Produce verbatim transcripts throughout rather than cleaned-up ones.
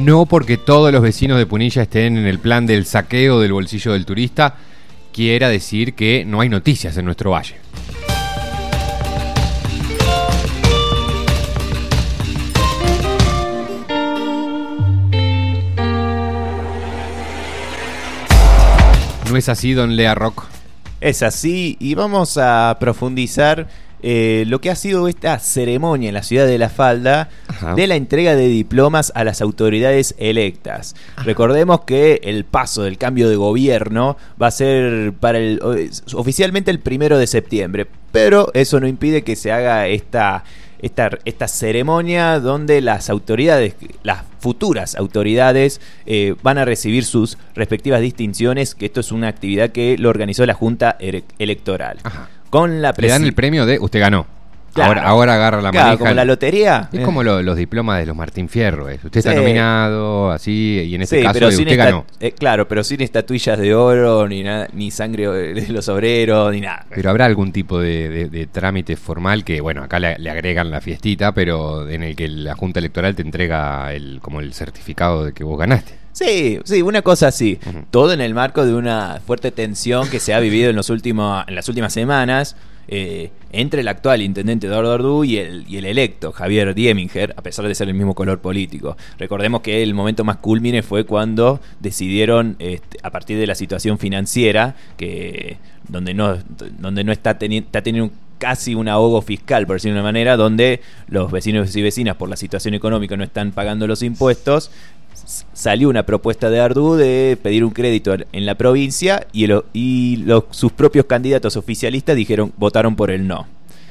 no porque todos los vecinos de Punilla estén en el plan del saqueo del bolsillo del turista, quiera decir que no hay noticias en nuestro valle. ¿No es así, don Lea Rock? Es así, y vamos a profundizar eh, lo que ha sido esta ceremonia en la ciudad de La Falda. Ajá. De la entrega de diplomas a las autoridades electas. Ajá. Recordemos que el paso del cambio de gobierno va a ser para el oficialmente el primero de septiembre, pero eso no impide que se haga esta Esta, esta ceremonia donde las autoridades, las futuras autoridades, eh, van a recibir sus respectivas distinciones, que esto es una actividad que lo organizó la Junta Ere- Electoral. Ajá. Con la presi- Le dan el premio de usted ganó. Claro. Ahora, ahora agarra la claro, manija. Como la lotería. Es eh. como lo, los diplomas de los Martín Fierro. ¿eh? Usted sí. está nominado, así, y en este sí, caso pero usted esta- ganó. Eh, claro, pero sin estatuillas de oro, ni nada, ni sangre de los obreros, ni nada. Pero habrá algún tipo de, de, de trámite formal que, bueno, acá le, le agregan la fiestita, pero en el que la Junta Electoral te entrega el como el certificado de que vos ganaste. Sí, sí, una cosa así. Uh-huh. Todo en el marco de una fuerte tensión que se ha vivido en los últimos, en las últimas semanas. Eh, entre el actual intendente Eduardo Ardú y el, y el electo Javier Dieminger, a pesar de ser el mismo color político. Recordemos que el momento más culmine fue cuando decidieron, este, a partir de la situación financiera, que donde no, donde no está, teni- está teniendo un casi un ahogo fiscal, por decirlo de una manera, donde los vecinos y vecinas por la situación económica no están pagando los impuestos. Salió una propuesta de Ardú de pedir un crédito en la provincia y, el, y los, sus propios candidatos oficialistas dijeron votaron por el no.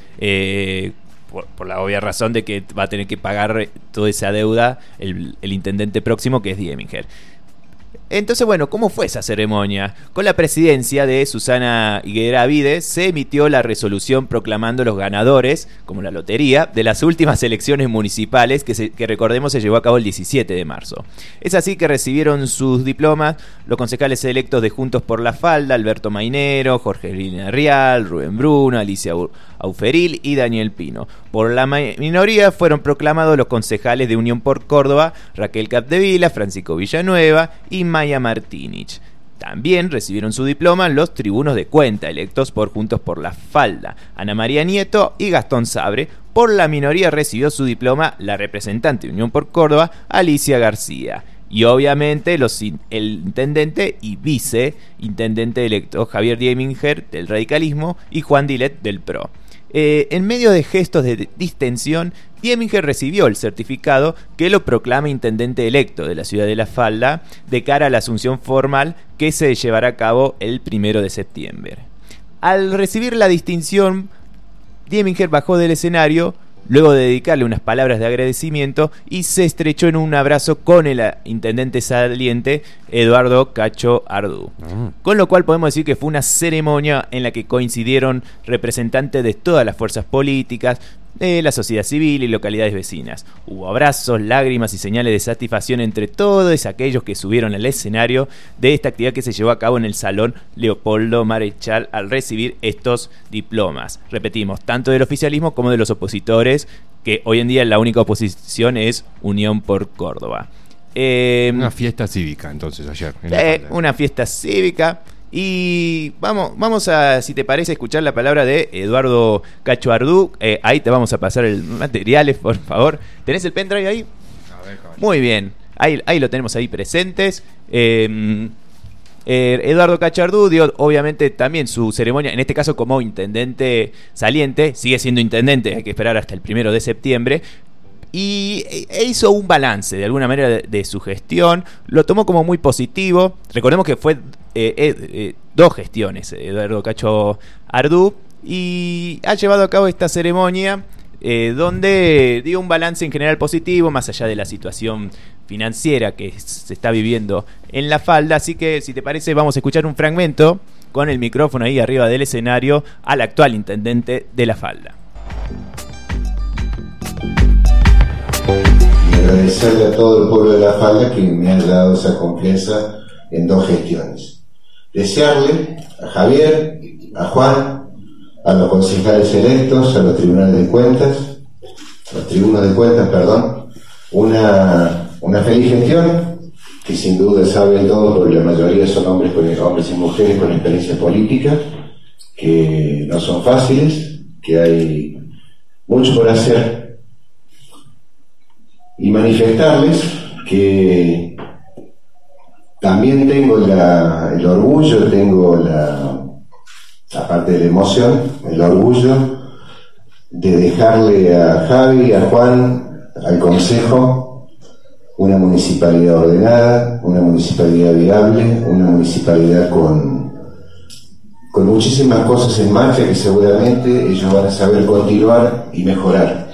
Eh, por, por la obvia razón de que va a tener que pagar toda esa deuda el, el intendente próximo, que es Dieminger. Entonces, bueno, ¿cómo fue esa ceremonia? Con la presidencia de Susana Higuera Avide se emitió la resolución proclamando los ganadores, como la lotería, de las últimas elecciones municipales que, se, que recordemos se llevó a cabo el diecisiete de marzo. Es así que recibieron sus diplomas los concejales electos de Juntos por la Falda, Alberto Mainero, Jorge Lina Rial, Rubén Bruno, Alicia Auferil y Daniel Pino. Por la minoría fueron proclamados los concejales de Unión por Córdoba, Raquel Capdevila, Francisco Villanueva y Maya Martínez. También recibieron su diploma los tribunos de cuenta electos por Juntos por la Falda, Ana María Nieto y Gastón Sabre. Por la minoría recibió su diploma la representante de Unión por Córdoba, Alicia García. Y obviamente los, el intendente y viceintendente electo Javier Dieminger del radicalismo y Juan Dilet del P R O. Eh, en medio de gestos de distensión, Dieminger recibió el certificado que lo proclama intendente electo de la ciudad de La Falda de cara a la asunción formal que se llevará a cabo el primero de septiembre. Al recibir la distinción, Dieminger bajó del escenario luego de dedicarle unas palabras de agradecimiento y se estrechó en un abrazo con el intendente saliente Eduardo Cacho Ardú. Mm. Con lo cual podemos decir que fue una ceremonia en la que coincidieron representantes de todas las fuerzas políticas, de la sociedad civil y localidades vecinas. Hubo abrazos, lágrimas y señales de satisfacción entre todos aquellos que subieron al escenario de esta actividad que se llevó a cabo en el Salón Leopoldo Marechal al recibir estos diplomas. Repetimos, tanto del oficialismo como de los opositores, que hoy en día la única oposición es Unión por Córdoba. Eh, una fiesta cívica, entonces, ayer. Eh, una fiesta cívica. Y vamos, vamos a, si te parece, escuchar la palabra de Eduardo Cacho Ardú. Eh, ahí te vamos a pasar el materiales, por favor. ¿Tenés el pendrive ahí? A ver, muy bien. Ahí, ahí lo tenemos ahí presentes. Eh, eh, Eduardo Cacho Ardú dio, obviamente, también su ceremonia, en este caso como intendente saliente. Sigue siendo intendente, hay que esperar hasta el primero de septiembre. Y e hizo un balance, de alguna manera, de, de su gestión. Lo tomó como muy positivo. Recordemos que fue eh, eh, eh, dos gestiones, Eduardo Cacho Ardú, y ha llevado a cabo esta ceremonia eh, donde dio un balance en general positivo, más allá de la situación financiera que se está viviendo en La Falda. Así que, si te parece, vamos a escuchar un fragmento con el micrófono ahí arriba del escenario al actual intendente de La Falda. Y agradecerle a todo el pueblo de La Falda que me haya dado esa confianza en dos gestiones. Desearle a Javier, a Juan, a los concejales electos, a los tribunales de cuentas, los tribunos de cuentas, perdón, una, una feliz gestión, que sin duda saben todos, porque la mayoría son hombres, con, hombres y mujeres con experiencia política, que no son fáciles, que hay mucho por hacer. Y manifestarles que también tengo la, el orgullo, tengo la, aparte de la emoción, el orgullo de dejarle a Javi, a Juan, al Consejo, una municipalidad ordenada, una municipalidad viable, una municipalidad con, con muchísimas cosas en marcha que seguramente ellos van a saber continuar y mejorar.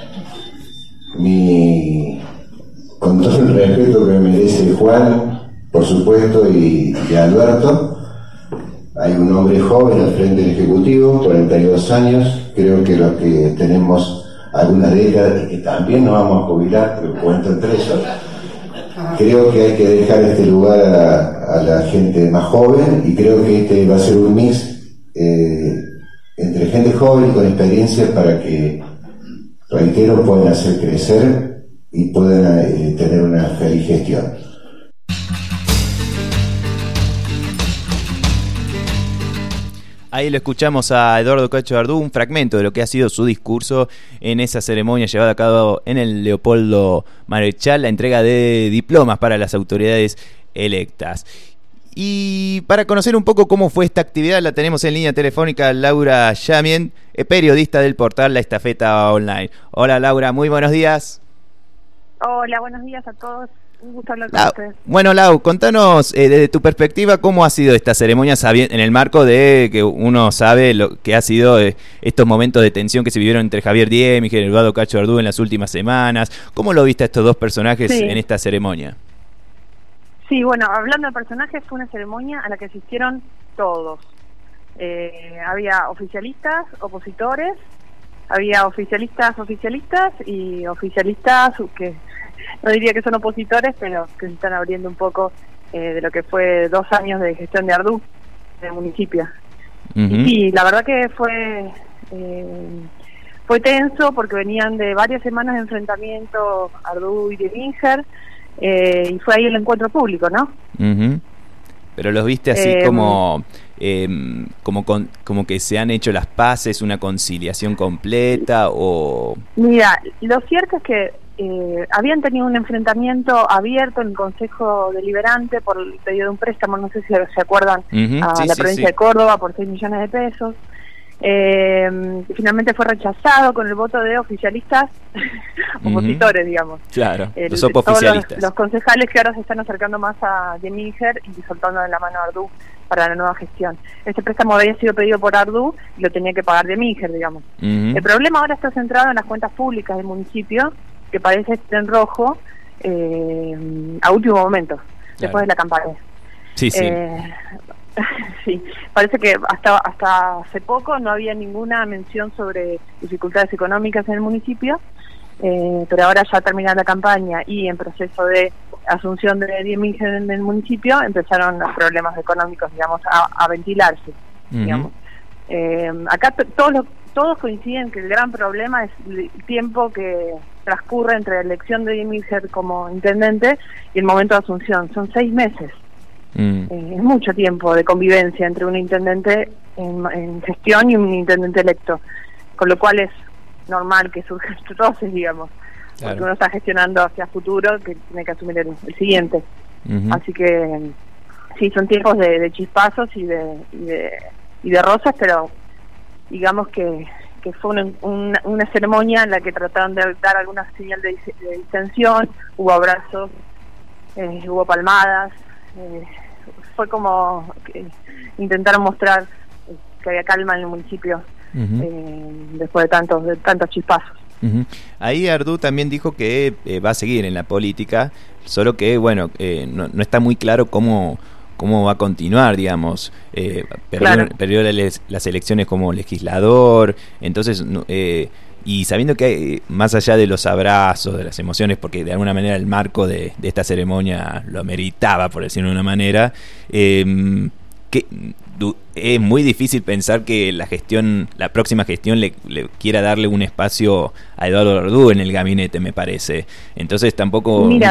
Mi, con todo el respeto que merece Juan, por supuesto, y, y Alberto, hay un hombre joven al frente del Ejecutivo, cuarenta y dos años, creo que los que tenemos algunas décadas y que también nos vamos a jubilar, pero cuento entre ellos, creo que hay que dejar este lugar a, a la gente más joven, y creo que este va a ser un mix eh, entre gente joven y con experiencia para que, reitero, puedan hacer crecer y puedan eh, tener una feliz gestión. Ahí lo escuchamos a Eduardo Cacho Ardú, un fragmento de lo que ha sido su discurso en esa ceremonia llevada a cabo en el Leopoldo Marechal, la entrega de diplomas para las autoridades electas. Y para conocer un poco cómo fue esta actividad, la tenemos en línea telefónica Laura Yamien, periodista del portal La Estafeta Online. Hola Laura, muy buenos días. Hola, buenos días a todos. Un gusto hablar con Lau, ustedes. Bueno, Lau, contanos eh, desde tu perspectiva cómo ha sido esta ceremonia en el marco de que uno sabe lo que ha sido eh, estos momentos de tensión que se vivieron entre Javier Diemig y Eduardo Cacho Ardú en las últimas semanas. ¿Cómo lo viste a estos dos personajes sí. en esta ceremonia? Sí, bueno, hablando de personajes, fue una ceremonia a la que asistieron todos. Eh, había oficialistas, opositores, había oficialistas, oficialistas y oficialistas que... no diría que son opositores, pero que se están abriendo un poco eh, de lo que fue dos años de gestión de Ardú, del municipio. Uh-huh. Y sí, la verdad que fue eh, fue tenso porque venían de varias semanas de enfrentamiento Ardú y Dieminger, eh, y fue ahí el encuentro público, ¿no? Uh-huh. Pero los viste así eh, como eh, como con, como que se han hecho las paces, una conciliación completa o... Mira, lo cierto es que Eh, habían tenido un enfrentamiento abierto en el Consejo Deliberante por el pedido de un préstamo, no sé si se acuerdan, uh-huh, a sí, la sí, provincia sí. de Córdoba por seis millones de pesos. Eh, finalmente fue rechazado con el voto de oficialistas opositores, uh-huh. digamos. Claro, el, los oficialistas. Los, los concejales que ahora se están acercando más a Dieminger y soltando en la mano a Ardú para la nueva gestión. Este préstamo había sido pedido por Ardú y lo tenía que pagar Dieminger, digamos. Uh-huh. El problema ahora está centrado en las cuentas públicas del municipio, que parece estar en rojo eh, a último momento, claro. después de la campaña. Sí, sí. Eh, sí, parece que hasta hasta hace poco no había ninguna mención sobre dificultades económicas en el municipio, eh, pero ahora ya terminada la campaña y en proceso de asunción de Dieminger en el municipio, empezaron los problemas económicos, digamos, a, a ventilarse, uh-huh. digamos. Eh, acá t- todos los todos coinciden que el gran problema es el tiempo que transcurre entre la elección de Dieminger como intendente y el momento de asunción. Son seis meses. Mm. Eh, es mucho tiempo de convivencia entre un intendente en, en gestión y un intendente electo, con lo cual es normal que surjan roces, digamos, claro. porque uno está gestionando hacia futuro, que tiene que asumir el, el siguiente. Uh-huh. Así que sí, son tiempos de, de chispazos y de, y de y de roces, pero digamos que, que fue una, una, una ceremonia en la que trataron de dar alguna señal de, de distensión, hubo abrazos, eh, hubo palmadas, eh, fue como que intentaron mostrar que había calma en el municipio uh-huh. eh, después de tantos, de tantos chispazos. Uh-huh. Ahí Ardú también dijo que eh, va a seguir en la política, solo que bueno, eh, no, no está muy claro cómo cómo va a continuar, digamos, eh, perdió, claro. perdió las, las elecciones como legislador, entonces, eh, y sabiendo que hay, más allá de los abrazos, de las emociones, porque de alguna manera el marco de, de esta ceremonia lo ameritaba, por decirlo de una manera, eh, que du, es muy difícil pensar que la gestión, la próxima gestión le, le quiera darle un espacio a Eduardo Ardú en el gabinete, me parece. Entonces tampoco... Mira,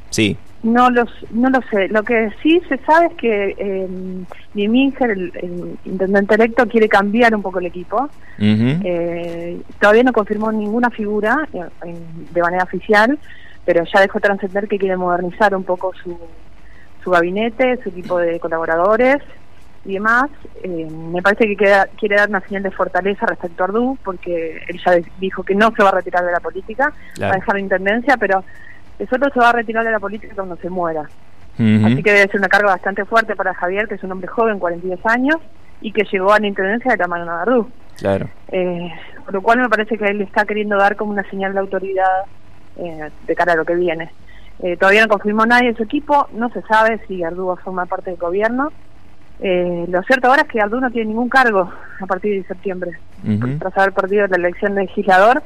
Sí. No los, no lo sé. Lo que sí se sabe es que eh, Dieminger, el, el intendente electo, quiere cambiar un poco el equipo. Uh-huh. Eh, todavía no confirmó ninguna figura eh, de manera oficial, pero ya dejó trascender que quiere modernizar un poco su, su gabinete, su equipo de colaboradores y demás. Eh, me parece que queda, quiere dar una señal de fortaleza respecto a Ardú, porque él ya dijo que no se va a retirar de la política, claro. Va a dejar la intendencia, pero de solo se va a retirar de la política cuando se muera. Uh-huh. Así que debe ser una carga bastante fuerte para Javier, que es un hombre joven, cuarenta y dos años, y que llegó a la intendencia de la mano de Ardú. Claro. Eh, por lo cual me parece que él está queriendo dar como una señal de autoridad eh, de cara a lo que viene. Eh, todavía no confirmó nadie de su equipo, no se sabe si Ardú va a formar parte del gobierno. Eh, lo cierto ahora es que Ardú no tiene ningún cargo a partir de septiembre, uh-huh. tras haber perdido la elección de legislador.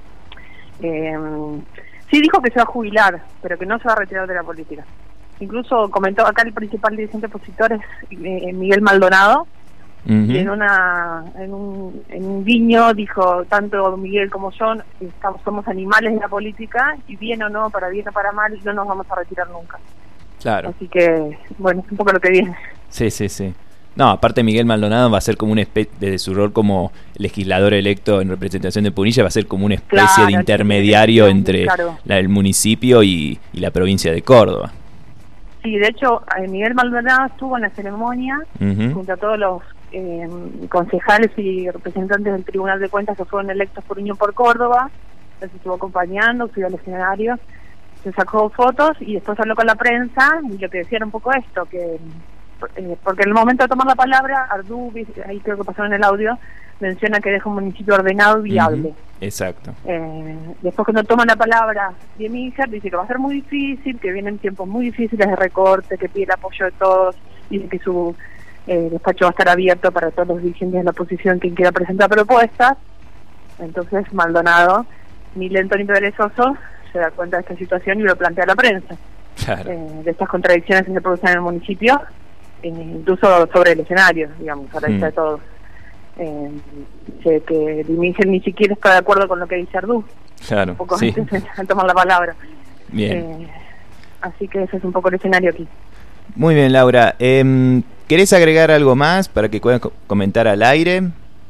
Eh, Sí dijo que se va a jubilar, pero que no se va a retirar de la política. Incluso comentó acá el principal dirigente opositor es eh, Miguel Maldonado, uh-huh. y en una en un, en un guiño dijo, tanto Miguel como yo estamos, somos animales de la política, y bien o no, para bien o para mal, no nos vamos a retirar nunca. Claro. Así que, bueno, es un poco lo que viene. Sí, sí, sí. No, aparte Miguel Maldonado va a ser como una especie, desde su rol como legislador electo en representación de Punilla, va a ser como una especie claro, de intermediario sí, entre claro. la, el municipio y, y la provincia de Córdoba. Sí, de hecho, Miguel Maldonado estuvo en la ceremonia uh-huh. junto a todos los eh, concejales y representantes del Tribunal de Cuentas que fueron electos por Unión por Córdoba. Los estuvo acompañando, subió al escenario, se sacó fotos y después habló con la prensa, y lo que decía era un poco esto, que Eh, porque en el momento de tomar la palabra, Ardú, ahí creo que pasó en el audio, menciona que deja un municipio ordenado y viable. Uh-huh. Exacto. Eh, después cuando toma la palabra Dieminger, dice que va a ser muy difícil, que vienen tiempos muy difíciles de recorte, que pide el apoyo de todos, dice que su eh, despacho va a estar abierto para todos los dirigentes de la oposición quien quiera presentar propuestas. Entonces Maldonado, ni lento ni perezoso, se da cuenta de esta situación y lo plantea a la prensa. Claro. Eh, de estas contradicciones que se producen en el municipio, incluso sobre el escenario, digamos, a la vista mm. de todos. Eh, que, que Dieminger ni siquiera está de acuerdo con lo que dice Ardú. Claro, un poco sí. antes, al tomar la palabra. Bien. Eh, así que ese es un poco el escenario aquí. Muy bien, Laura. Eh, ¿Querés agregar algo más para que puedas comentar al aire?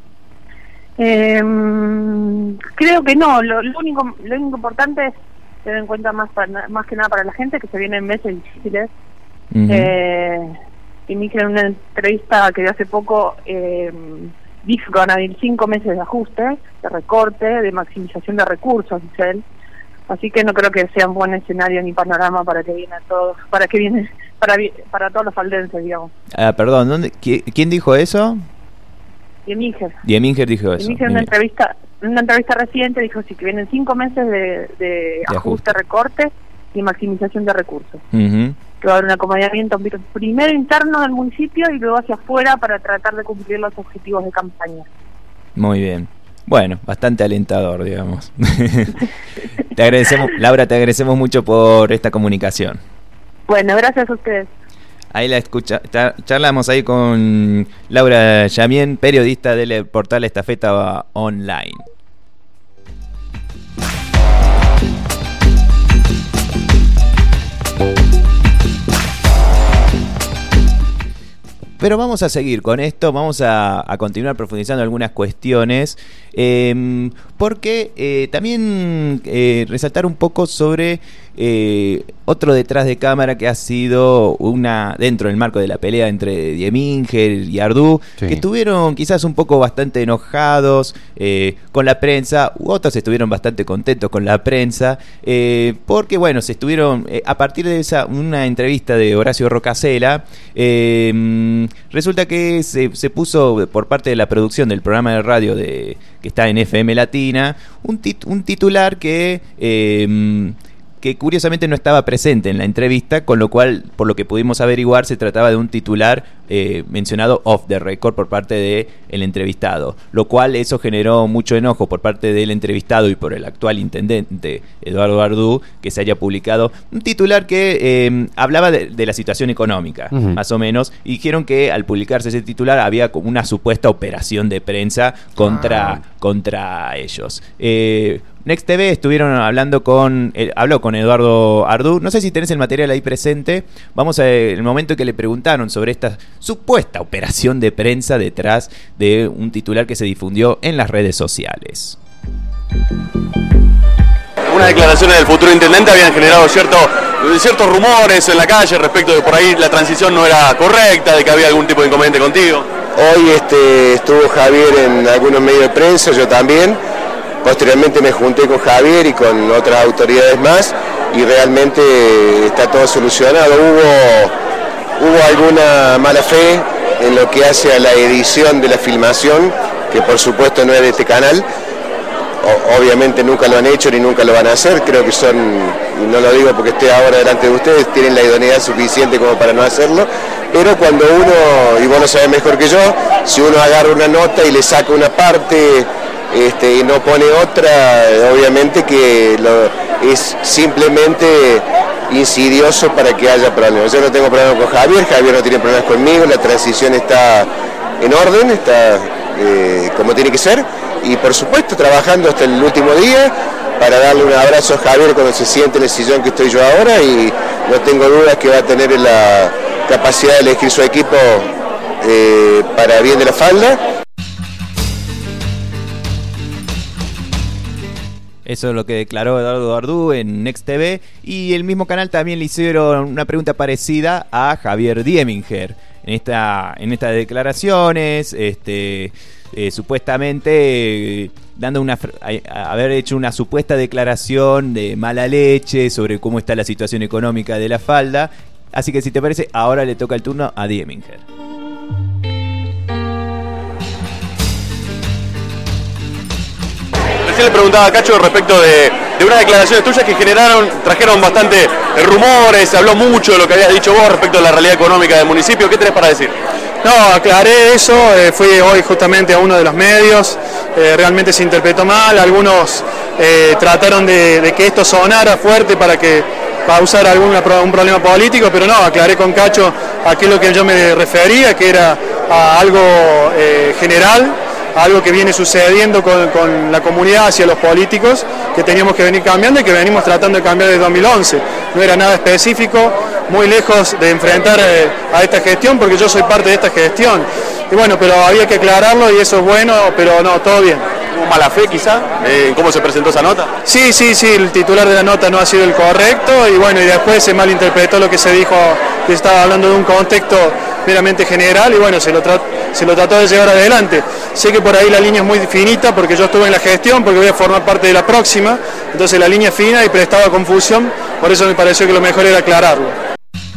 Eh, creo que no. Lo, lo único lo único importante es tener en cuenta más, para, más que nada para la gente que se vienen meses difíciles. Uh-huh. Eh, y me hice una entrevista que dio hace poco, eh, dijo que van a haber cinco meses de ajuste, de recorte, de maximización de recursos, dice él. Así que no creo que sea un buen escenario ni panorama para que viene a todos, para que viene, para para todos los faldenses, digamos. Ah, perdón, ¿dónde, ¿quién dijo eso? Dieminger. Dieminger dijo eso. Dieminger en una entrevista, en una entrevista reciente dijo sí que vienen cinco meses de, de, de ajuste, ajuste, recorte y maximización de recursos. Uh-huh. Que va a haber un acomodamiento primero interno del municipio y luego hacia afuera para tratar de cumplir los objetivos de campaña. Muy bien. Bueno, bastante alentador, digamos. Te agradecemos, Laura, te agradecemos mucho por esta comunicación. Bueno, gracias a ustedes. Ahí la escucha, charlamos ahí con Laura Yamien, periodista del portal Estafeta Online. Pero vamos a seguir con esto, vamos a, a continuar profundizando algunas cuestiones, eh, porque eh, también eh, resaltar un poco sobre eh, otro detrás de cámara que ha sido una dentro del marco de la pelea entre Dieminger y Ardú, sí. que estuvieron quizás un poco bastante enojados eh, con la prensa, u otros estuvieron bastante contentos con la prensa, eh, porque bueno, se estuvieron, eh, a partir de esa una entrevista de Horacio Rocasela, eh, resulta que se, se puso por parte de la producción del programa de radio de que está en F M Latina un, tit, un titular que eh, que curiosamente no estaba presente en la entrevista, con lo cual, por lo que pudimos averiguar, se trataba de un titular eh, mencionado off the record por parte del entrevistado, lo cual eso generó mucho enojo por parte del entrevistado y por el actual intendente Eduardo Ardú, que se haya publicado un titular que eh, hablaba de, de la situación económica, uh-huh. más o menos, y dijeron que al publicarse ese titular había como una supuesta operación de prensa contra, ah. contra ellos. Eh, Next T V estuvieron hablando con, eh, habló con Eduardo Ardú. No sé si tenés el material ahí presente. Vamos a el momento en que le preguntaron sobre esta supuesta operación de prensa detrás de un titular que se difundió en las redes sociales. Unas declaraciones del futuro intendente habían generado cierto, ciertos rumores en la calle respecto de que por ahí la transición no era correcta, de que había algún tipo de inconveniente contigo. Hoy este, estuvo Javier en algunos medios de prensa, yo también. Posteriormente me junté con Javier y con otras autoridades más y realmente está todo solucionado. Hubo, hubo alguna mala fe en lo que hace a la edición de la filmación, que por supuesto no es de este canal. O, obviamente nunca lo han hecho ni nunca lo van a hacer. Creo que son, y no lo digo porque esté ahora delante de ustedes, tienen la idoneidad suficiente como para no hacerlo. Pero cuando uno, y vos lo sabés mejor que yo, si uno agarra una nota y le saca una parte... Este, y no pone otra, obviamente que lo, es simplemente insidioso para que haya problemas. Yo no tengo problemas con Javier, Javier no tiene problemas conmigo, la transición está en orden, está eh, como tiene que ser, y por supuesto trabajando hasta el último día para darle un abrazo a Javier cuando se siente en el sillón que estoy yo ahora, y no tengo dudas que va a tener la capacidad de elegir su equipo eh, para bien de la falda. Eso es lo que declaró Eduardo Ardú en Next T V, y el mismo canal también le hicieron una pregunta parecida a Javier Dieminger en esta en estas declaraciones, este eh, supuestamente eh, dando una a, haber hecho una supuesta declaración de mala leche sobre cómo está la situación económica de la falda. Así que si te parece, ahora le toca el turno a Dieminger. Le preguntaba a Cacho respecto de, de unas declaraciones tuyas que generaron, trajeron bastante eh, rumores, se habló mucho de lo que habías dicho vos respecto a la realidad económica del municipio. ¿Qué tenés para decir? No, aclaré eso, eh, fui hoy justamente a uno de los medios, eh, realmente se interpretó mal, algunos eh, trataron de, de que esto sonara fuerte para que causar algún un problema político, pero no, aclaré con Cacho a qué es lo que yo me refería, que era a algo eh, general, algo que viene sucediendo con, con la comunidad hacia los políticos, que teníamos que venir cambiando y que venimos tratando de cambiar desde dos mil once. No era nada específico, muy lejos de enfrentar eh, a esta gestión, porque yo soy parte de esta gestión. Y bueno, pero había que aclararlo y eso es bueno, pero no, todo bien. ¿Hubo mala fe quizá en cómo se presentó esa nota? Sí, sí, sí, el titular de la nota no ha sido el correcto y bueno, y después se malinterpretó lo que se dijo, que estaba hablando de un contexto meramente general y bueno, se lo, tra se lo trató de llevar adelante. Sé que por ahí la línea es muy finita porque yo estuve en la gestión, porque voy a formar parte de la próxima, entonces la línea es fina y prestaba confusión, por eso me pareció que lo mejor era aclararlo.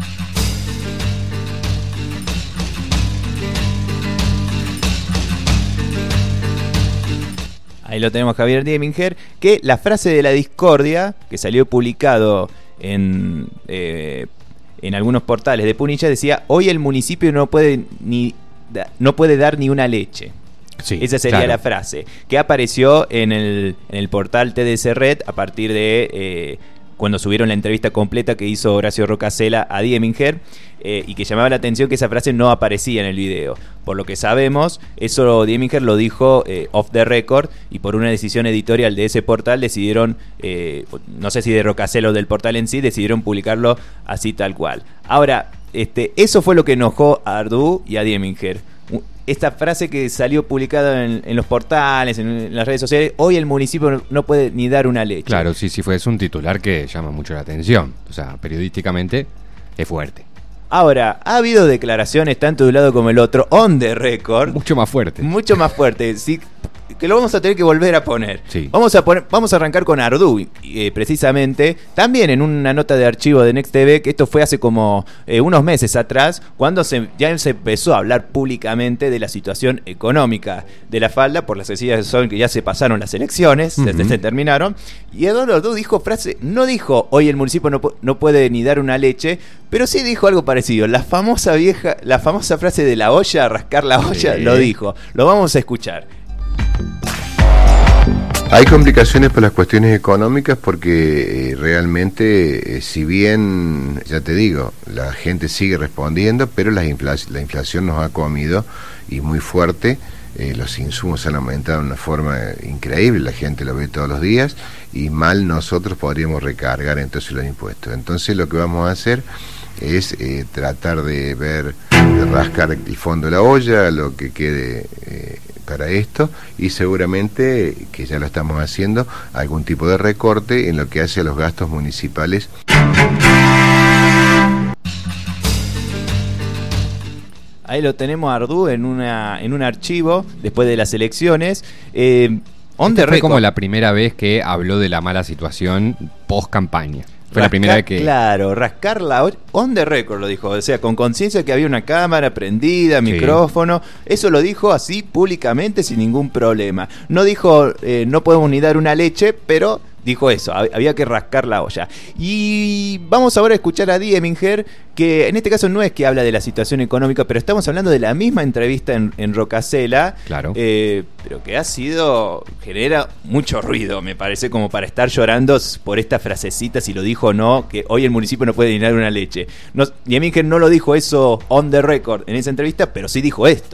Ahí lo tenemos, Javier Dieminger, que la frase de la discordia, que salió publicado en, eh, en algunos portales de Punilla, decía: hoy el municipio no puede, ni, no puede dar ni una leche. Sí, esa sería claro. La frase, que apareció en el, en el portal T D C Red a partir de... Eh, cuando subieron la entrevista completa que hizo Horacio Rocasela a Dieminger, eh, y que llamaba la atención que esa frase no aparecía en el video. Por lo que sabemos, eso Dieminger lo dijo eh, off the record, y por una decisión editorial de ese portal decidieron, eh, no sé si de Rocasela o del portal en sí, decidieron publicarlo así tal cual. Ahora, este, eso fue lo que enojó a Ardú y a Dieminger. Esta frase que salió publicada en, en los portales, en, en las redes sociales: hoy el municipio no, no puede ni dar una leche. Claro, sí, sí, fue es un titular que llama mucho la atención. O sea, periodísticamente es fuerte. Ahora, ha habido declaraciones tanto de un lado como el otro, on the record. Mucho más fuerte. Mucho más fuerte. Si, que lo vamos a tener que volver a poner. Sí. Vamos a poner, vamos a arrancar con Ardú, eh, precisamente, también en una nota de archivo de Next T V, que esto fue hace como eh, unos meses atrás, cuando se, ya se empezó a hablar públicamente de la situación económica de la falda, por las sencillas razones que ya se pasaron las elecciones, uh-huh. se, se terminaron, y Eduardo Ardú dijo frase, no dijo, hoy el municipio no, no puede ni dar una leche, pero sí dijo algo parecido, la famosa vieja, la famosa frase de la olla, rascar la olla, sí. Lo dijo, lo vamos a escuchar. Hay complicaciones por las cuestiones económicas porque eh, realmente, eh, si bien, ya te digo, la gente sigue respondiendo, pero la, infla- la inflación nos ha comido y muy fuerte, eh, los insumos han aumentado de una forma increíble, la gente lo ve todos los días y mal nosotros podríamos recargar entonces los impuestos. Entonces lo que vamos a hacer es eh, tratar de ver, de rascar el fondo de la olla, lo que quede eh, para esto, y seguramente, que ya lo estamos haciendo, algún tipo de recorte en lo que hace a los gastos municipales. Ahí lo tenemos a Ardú en una en un archivo después de las elecciones. Eh, on the Esta fue record. como la primera vez que habló de la mala situación post campaña. Fue Rascar, la primera vez que... Claro, rascar la olla, on the record lo dijo, o sea, con conciencia que había una cámara prendida, Sí. micrófono, eso lo dijo así públicamente sin ningún problema. No dijo, eh, no podemos ni dar una leche, pero dijo eso, hab- había que rascar la olla. Y vamos ahora a escuchar a Dieminger, que en este caso no es que habla de la situación económica, pero estamos hablando de la misma entrevista en, en Rocasela, Claro. eh, pero que ha sido, genera mucho ruido, me parece, como para estar llorando por esta frasecita, si lo dijo o no, que hoy el municipio no puede llenar una leche. No, Dieminger no lo dijo eso on the record en esa entrevista, pero sí dijo esto.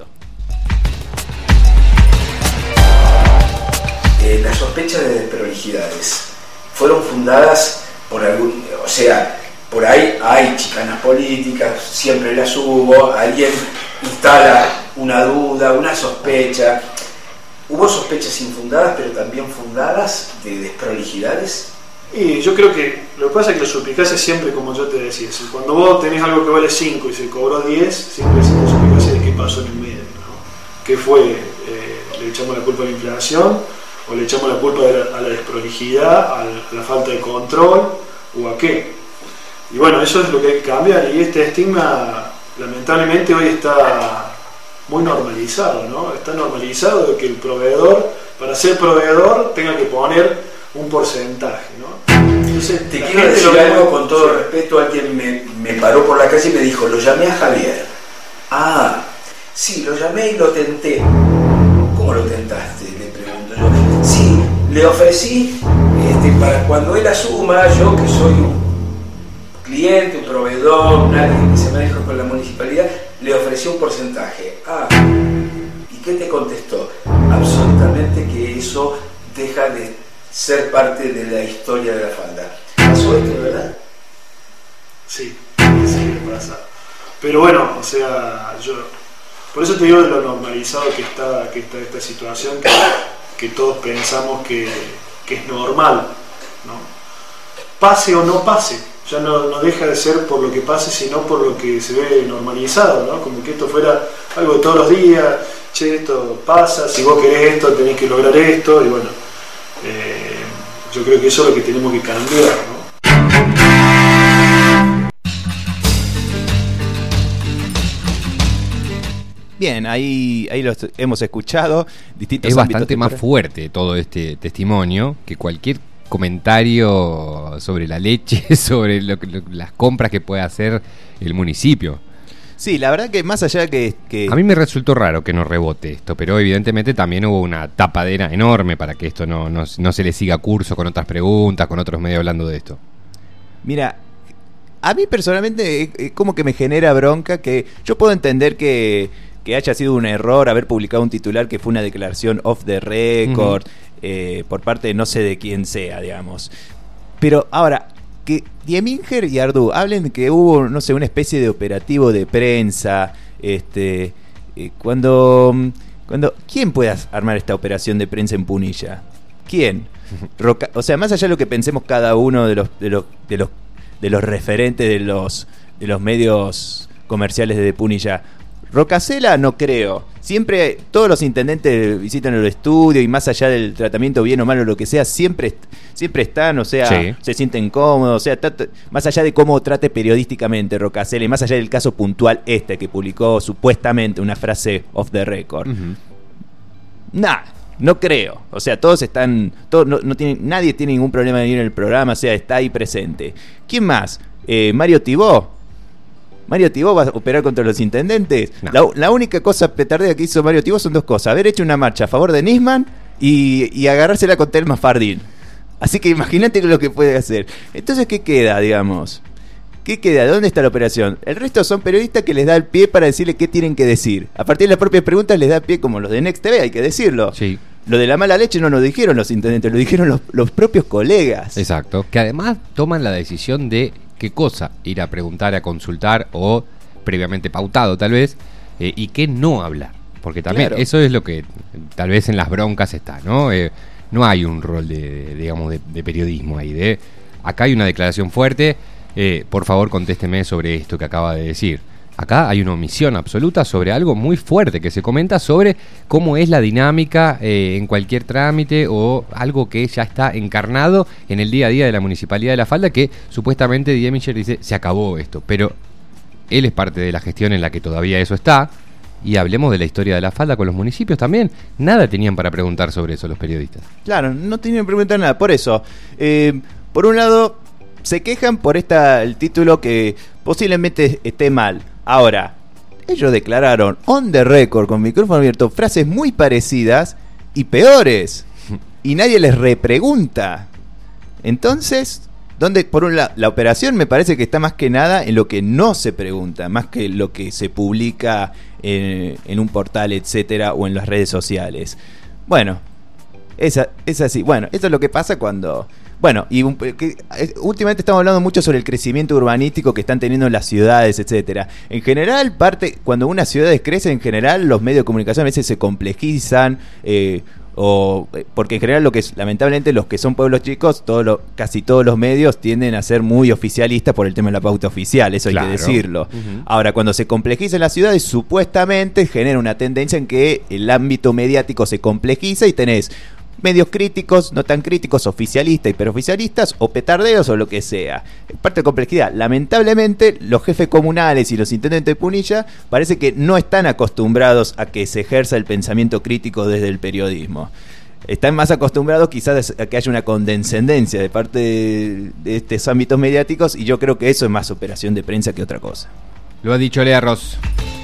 Eh, las sospechas de desprolijidades fueron fundadas por algún, o sea, por ahí hay chicanas políticas, siempre las hubo, alguien instala una duda, una sospecha. ¿Hubo sospechas infundadas, pero también fundadas de desprolijidades? Y yo creo que lo que pasa es que la suspicacia es siempre, como yo te decía, si cuando vos tenés algo que vale cinco y se cobró diez, siempre es la suspicacia de qué pasó en el medio, ¿no? ¿Qué fue? Eh, ¿Le echamos la culpa a la inflación? ¿O le echamos la culpa a la, a la desprolijidad, a la, a la falta de control, o a qué? Y bueno, eso es lo que hay que cambiar, y este estigma lamentablemente hoy está muy normalizado, ¿no? Está normalizado de que el proveedor, para ser proveedor, tenga que poner un porcentaje, ¿no? Entonces, te quiero decir lo algo con todo respeto. Alguien me, me paró por la calle y me dijo, lo llamé a Javier. Ah, sí, lo llamé y lo tenté. ¿Cómo lo tentaste? Le pregunto yo. Sí, le ofrecí, este, para cuando él asuma, yo que soy un cliente, un proveedor, alguien que se maneja con la municipalidad, le ofrecí un porcentaje. Ah, ¿y qué te contestó? Absolutamente que eso deja de ser parte de la historia de la falda. ¿Pasó esto, verdad? Sí, sí que pasa. Pero bueno, o sea, yo por eso te digo de lo normalizado que está, que está esta situación, que, que todos pensamos que, que es normal, ¿no? Pase o no pase, ya no, no deja de ser por lo que pase, sino por lo que se ve normalizado, ¿no? Como que esto fuera algo de todos los días, che, esto pasa, si vos querés esto tenés que lograr esto, y bueno, eh, yo creo que eso es lo que tenemos que cambiar, ¿no? Bien, ahí, ahí los hemos escuchado. Distintos Es bastante ámbitos más temporales. fuerte todo este testimonio que cualquier comentario sobre la leche, sobre lo, lo- las compras que puede hacer el municipio. Sí, la verdad que más allá que... que A mí me resultó raro que no rebote esto, pero evidentemente también hubo una tapadera enorme para que esto no, no, no se le siga curso con otras preguntas, con otros medios hablando de esto. Mira, a mí personalmente eh, eh, como que me genera bronca que yo puedo entender que, que haya sido un error haber publicado un titular que fue una declaración off the record, uh-huh. eh, por parte de no sé de quién sea, digamos. Pero ahora, que Dieminger y Ardú hablen de que hubo, no sé, una especie de operativo de prensa, este, eh, cuando, cuando, ¿quién puede armar esta operación de prensa en Punilla? ¿Quién? Roca, o sea, más allá de lo que pensemos cada uno de los, de los, de los, de los referentes de los, de los medios comerciales de Punilla, Rocasela no creo. siempre todos los intendentes visitan el estudio y más allá del tratamiento bien o malo, lo que sea, siempre, siempre están, o sea, Sí. se sienten cómodos, o sea, tato, más allá de cómo trate periodísticamente Rocasele, más allá del caso puntual este que publicó supuestamente una frase off the record. Ujú. Nah, no creo. O sea, todos están, todos, no, no tienen, nadie tiene ningún problema de venir en el programa, o sea, está ahí presente. ¿Quién más? Eh, Mario Tibó. Mario Tibó va a operar contra los intendentes. No. La, la única cosa petardea que hizo Mario Tibó son dos cosas: haber hecho una marcha a favor de Nisman y, y agarrársela con Telma Fardín. Así que imagínate lo que puede hacer. Entonces, ¿qué queda, digamos? ¿Qué queda? ¿De dónde está la operación? El resto son periodistas que les da el pie para decirle qué tienen que decir. A partir de las propias preguntas les da pie, como los de Next T V, hay que decirlo. Sí. Lo de la mala leche no lo dijeron los intendentes, lo dijeron los, los propios colegas. Exacto. Que además toman la decisión de qué cosa ir a preguntar, a consultar o previamente pautado tal vez, eh, y qué no hablar. Porque también Claro. eso es lo que tal vez en las broncas está, ¿no? Eh, no hay un rol de, de, digamos, de, de periodismo ahí. De acá hay una declaración fuerte, eh, por favor contésteme sobre esto que acaba de decir. Acá hay una omisión absoluta sobre algo muy fuerte que se comenta sobre cómo es la dinámica eh, en cualquier trámite o algo que ya está encarnado en el día a día de la Municipalidad de La Falda, que supuestamente Diemicher dice se acabó esto, pero él es parte de la gestión en la que todavía eso está. Y hablemos de la historia de La Falda con los municipios también. Nada tenían para preguntar sobre eso los periodistas. Claro, no tienen que preguntar nada. Por eso, eh, por un lado, se quejan por esta el título que posiblemente esté mal. Ahora, ellos declararon on the record, con micrófono abierto, frases muy parecidas y peores. Y nadie les repregunta. Entonces, ¿dónde? Por un lado, la operación me parece que está más que nada en lo que no se pregunta, más que lo que se publica en, en un portal, etcétera, o en las redes sociales. Bueno, esa, es así. Bueno, eso es lo que pasa cuando... Bueno, y un, que, eh, últimamente estamos hablando mucho sobre el crecimiento urbanístico que están teniendo las ciudades, etcétera. En general, parte cuando unas ciudades crecen, en general los medios de comunicación a veces se complejizan, eh, o porque en general lo que es, lamentablemente los que son pueblos chicos, todo lo, casi todos los medios tienden a ser muy oficialistas por el tema de la pauta oficial, eso Claro. hay que decirlo. Uh-huh. Ahora, cuando se complejizan las ciudades, supuestamente genera una tendencia en que el ámbito mediático se complejiza y tenés medios críticos, no tan críticos, oficialistas, hiperoficialistas, o petardeos, o lo que sea. Parte de complejidad. Lamentablemente, los jefes comunales y los intendentes de Punilla parece que no están acostumbrados a que se ejerza el pensamiento crítico desde el periodismo. Están más acostumbrados quizás a que haya una condescendencia de parte de, de estos ámbitos mediáticos, y yo creo que eso es más operación de prensa que otra cosa. Lo ha dicho Lea Ross.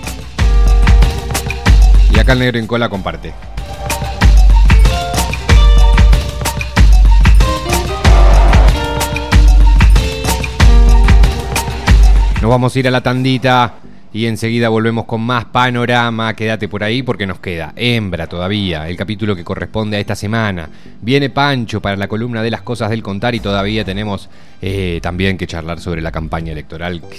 Y acá el negro en cola comparte. Nos vamos a ir a la tandita y enseguida volvemos con más panorama. Quédate por ahí porque nos queda Hembra todavía, el capítulo que corresponde a esta semana. Viene Pancho para la columna de las cosas del contar y todavía tenemos eh, también que charlar sobre la campaña electoral.